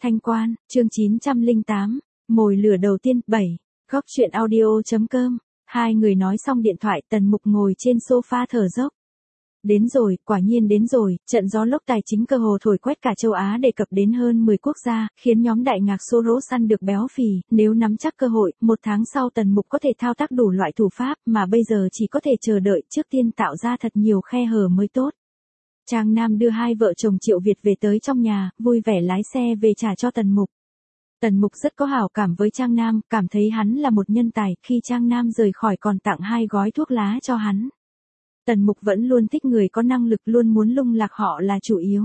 Thanh Quan, chương 908, mồi lửa đầu tiên, 7, góc truyện audio.com, hai người nói xong điện thoại, Tần Mục ngồi trên sofa thở dốc. Đến rồi, quả nhiên đến rồi, trận gió lốc tài chính cơ hồ thổi quét cả châu Á đề cập đến hơn 10 quốc gia, khiến nhóm đại ngạc Soros săn được béo phì, nếu nắm chắc cơ hội, một tháng sau Tần Mục có thể thao tác đủ loại thủ pháp, mà bây giờ chỉ có thể chờ đợi, trước tiên tạo ra thật nhiều khe hở mới tốt. Trang Nam đưa hai vợ chồng Triệu Việt về tới trong nhà, vui vẻ lái xe về trả cho Tần Mục. Tần Mục rất có hảo cảm với Trang Nam, cảm thấy hắn là một nhân tài, khi Trang Nam rời khỏi còn tặng 2 gói thuốc lá cho hắn. Tần Mục vẫn luôn thích người có năng lực, luôn muốn lung lạc họ là chủ yếu.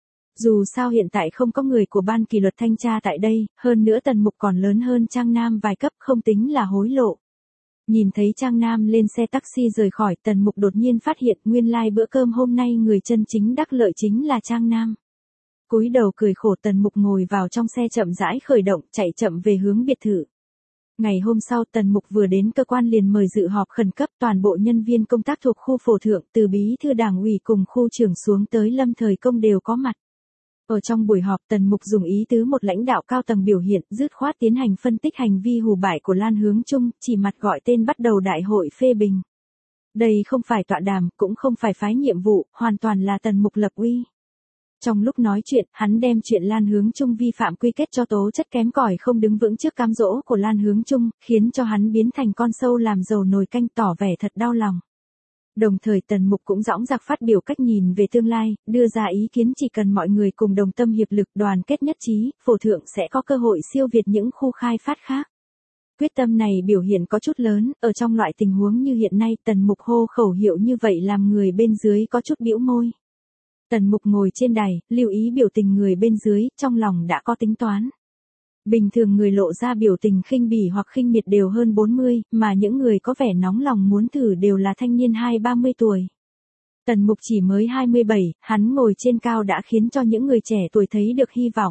Dù sao hiện tại không có người của ban kỷ luật thanh tra tại đây, hơn nữa Tần Mục còn lớn hơn Trang Nam vài cấp, không tính là hối lộ. Nhìn thấy Trang Nam lên xe taxi rời khỏi, Tần Mục đột nhiên phát hiện nguyên lai bữa cơm hôm nay người chân chính đắc lợi chính là Trang Nam. Cúi đầu cười khổ, Tần Mục ngồi vào trong xe chậm rãi khởi động, chạy chậm về hướng biệt thự. Ngày hôm sau Tần Mục vừa đến cơ quan liền mời dự họp khẩn cấp, toàn bộ nhân viên công tác thuộc khu phổ thượng, từ bí thư đảng ủy cùng khu trưởng xuống tới lâm thời công đều có mặt. Ở trong buổi họp Tần Mục dùng ý tứ một lãnh đạo cao tầng biểu hiện, dứt khoát tiến hành phân tích hành vi hù bại của Lan Hướng Trung, chỉ mặt gọi tên bắt đầu đại hội phê bình. Đây không phải tọa đàm, cũng không phải phái nhiệm vụ, hoàn toàn là Tần Mục lập uy. Trong lúc nói chuyện, hắn đem chuyện Lan Hướng Trung vi phạm quy kết cho tố chất kém cỏi không đứng vững trước cám dỗ của Lan Hướng Trung, khiến cho hắn biến thành con sâu làm dầu nồi canh, tỏ vẻ thật đau lòng. Đồng thời Tần Mục cũng dõng dạc phát biểu cách nhìn về tương lai, đưa ra ý kiến chỉ cần mọi người cùng đồng tâm hiệp lực, đoàn kết nhất trí, phổ thượng sẽ có cơ hội siêu việt những khu khai phát khác. Quyết tâm này biểu hiện có chút lớn, ở trong loại tình huống như hiện nay Tần Mục hô khẩu hiệu như vậy làm người bên dưới có chút bĩu môi. Tần Mục ngồi trên đài, lưu ý biểu tình người bên dưới, trong lòng đã có tính toán. Bình thường người lộ ra biểu tình khinh bỉ hoặc khinh miệt đều hơn 40, mà những người có vẻ nóng lòng muốn thử đều là thanh niên 20-30 tuổi. Tần Mục chỉ mới 27, hắn ngồi trên cao đã khiến cho những người trẻ tuổi thấy được hy vọng.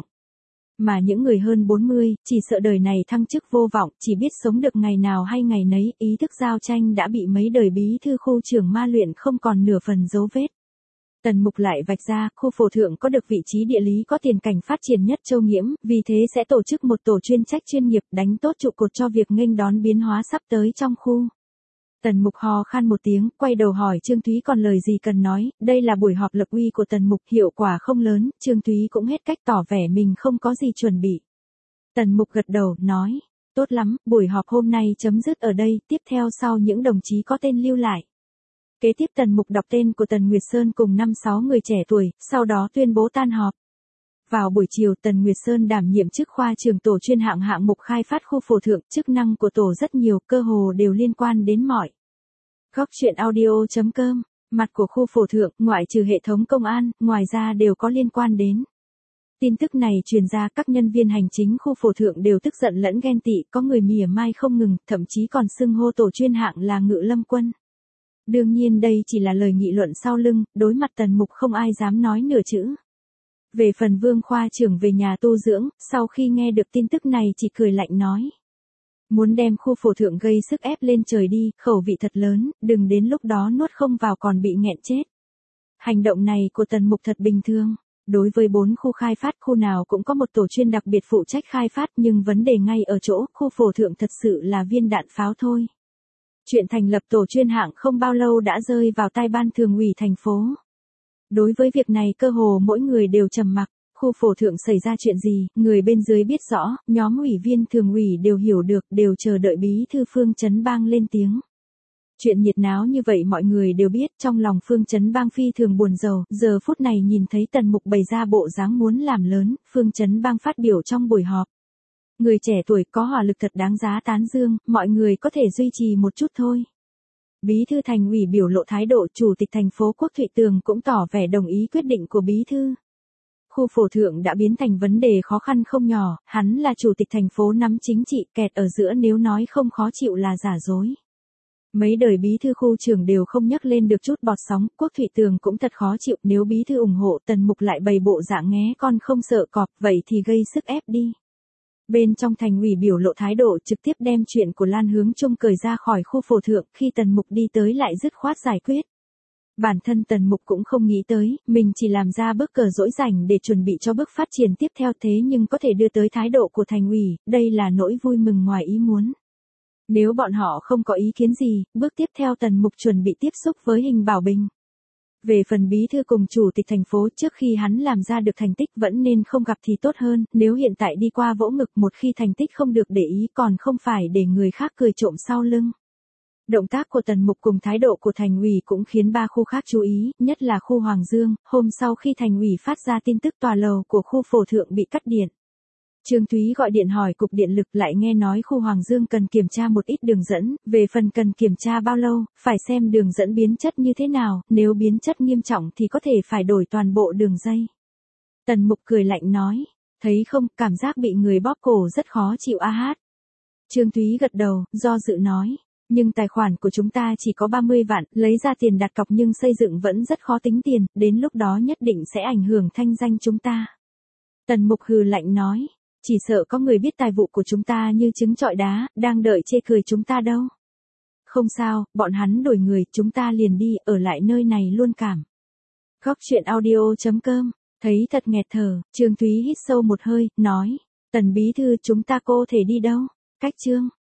Mà những người hơn 40, chỉ sợ đời này thăng chức vô vọng, chỉ biết sống được ngày nào hay ngày nấy, ý thức giao tranh đã bị mấy đời bí thư khu trưởng ma luyện không còn nửa phần dấu vết. Tần Mục lại vạch ra, khu phổ thượng có được vị trí địa lý có tiền cảnh phát triển nhất châu Nghiễm, vì thế sẽ tổ chức một tổ chuyên trách chuyên nghiệp đánh tốt trụ cột cho việc nghênh đón biến hóa sắp tới trong khu. Tần Mục hò khan một tiếng, quay đầu hỏi Trương Thúy còn lời gì cần nói, đây là buổi họp lập uy của Tần Mục, hiệu quả không lớn, Trương Thúy cũng hết cách tỏ vẻ mình không có gì chuẩn bị. Tần Mục gật đầu, nói, tốt lắm, buổi họp hôm nay chấm dứt ở đây, tiếp theo sau những đồng chí có tên lưu lại. Kế tiếp Tần Mục đọc tên của Tần Nguyệt Sơn cùng 5-6 người trẻ tuổi, sau đó tuyên bố tan họp. Vào buổi chiều Tần Nguyệt Sơn đảm nhiệm chức khoa trưởng tổ chuyên hạng mục khai phát khu phổ thượng, chức năng của tổ rất nhiều, cơ hồ đều liên quan đến mọi. Góc truyện audio.com, mặt của khu phổ thượng, ngoại trừ hệ thống công an, ngoài ra đều có liên quan đến. Tin tức này truyền ra, các nhân viên hành chính khu phổ thượng đều tức giận lẫn ghen tị, có người mỉa mai không ngừng, thậm chí còn xưng hô tổ chuyên hạng là Ngự Lâm Quân. Đương nhiên đây chỉ là lời nghị luận sau lưng, đối mặt Tần Mục không ai dám nói nửa chữ. Về phần Vương khoa trưởng về nhà tu dưỡng, sau khi nghe được tin tức này chỉ cười lạnh nói. Muốn đem khu phổ thượng gây sức ép lên trời đi, khẩu vị thật lớn, đừng đến lúc đó nuốt không vào còn bị nghẹn chết. Hành động này của Tần Mục thật bình thường. Đối với 4 khu khai phát, khu nào cũng có một tổ chuyên đặc biệt phụ trách khai phát, nhưng vấn đề ngay ở chỗ, khu phổ thượng thật sự là viên đạn pháo thôi. Chuyện thành lập tổ chuyên hạng không bao lâu đã rơi vào tai ban thường ủy thành phố. Đối với việc này cơ hồ mỗi người đều trầm mặc, khu phổ thượng xảy ra chuyện gì, người bên dưới biết rõ, nhóm ủy viên thường ủy đều hiểu được, đều chờ đợi bí thư Phương Chấn Bang lên tiếng. Chuyện nhiệt náo như vậy mọi người đều biết, trong lòng Phương Chấn Bang phi thường buồn rầu, giờ phút này nhìn thấy Tần Mục bày ra bộ dáng muốn làm lớn, Phương Chấn Bang phát biểu trong buổi họp. Người trẻ tuổi có hỏa lực thật đáng giá tán dương, mọi người có thể duy trì một chút thôi. Bí thư thành ủy biểu lộ thái độ, chủ tịch thành phố Quốc Thụy Tường cũng tỏ vẻ đồng ý quyết định của bí thư. Khu phổ thượng đã biến thành vấn đề khó khăn không nhỏ, hắn là chủ tịch thành phố nắm chính trị, kẹt ở giữa nếu nói không khó chịu là giả dối. Mấy đời bí thư khu trưởng đều không nhắc lên được chút bọt sóng, Quốc Thụy Tường cũng thật khó chịu, nếu bí thư ủng hộ Tần Mục lại bày bộ dạng nghé con không sợ cọp, vậy thì gây sức ép đi. Bên trong thành ủy biểu lộ thái độ trực tiếp đem chuyện của Lan Hướng Trung cởi ra khỏi khu phổ thượng, khi Tần Mục đi tới lại dứt khoát giải quyết. Bản thân Tần Mục cũng không nghĩ tới, mình chỉ làm ra bước cờ dỗi rảnh để chuẩn bị cho bước phát triển tiếp theo thế nhưng có thể đưa tới thái độ của thành ủy, đây là nỗi vui mừng ngoài ý muốn. Nếu bọn họ không có ý kiến gì, bước tiếp theo Tần Mục chuẩn bị tiếp xúc với Hình Bảo Bình. Về phần bí thư cùng chủ tịch thành phố trước khi hắn làm ra được thành tích vẫn nên không gặp thì tốt hơn, nếu hiện tại đi qua vỗ ngực một khi thành tích không được để ý còn không phải để người khác cười trộm sau lưng. Động tác của Tần Mục cùng thái độ của thành ủy cũng khiến ba khu khác chú ý, nhất là khu Hoàng Dương, hôm sau khi thành ủy phát ra tin tức tòa lầu của khu Phổ Thượng bị cắt điện. Trương Thúy gọi điện hỏi cục điện lực lại nghe nói khu Hoàng Dương cần kiểm tra một ít đường dẫn, về phần cần kiểm tra bao lâu, phải xem đường dẫn biến chất như thế nào, nếu biến chất nghiêm trọng thì có thể phải đổi toàn bộ đường dây. Tần Mục cười lạnh nói, thấy không, cảm giác bị người bóp cổ rất khó chịu a hát. Trương Thúy gật đầu, do dự nói, nhưng tài khoản của chúng ta chỉ có 30 vạn, lấy ra tiền đặt cọc nhưng xây dựng vẫn rất khó tính tiền, đến lúc đó nhất định sẽ ảnh hưởng thanh danh chúng ta. Tần Mục hừ lạnh nói, chỉ sợ có người biết tài vụ của chúng ta như trứng trọi đá, đang đợi chê cười chúng ta đâu. Không sao, bọn hắn đổi người, chúng ta liền đi, ở lại nơi này luôn cảm. Góc chuyện audio.com, thấy thật nghẹt thở, Trương Thúy hít sâu một hơi, nói, Tần bí thư chúng ta cô thể đi đâu? Cách Trương.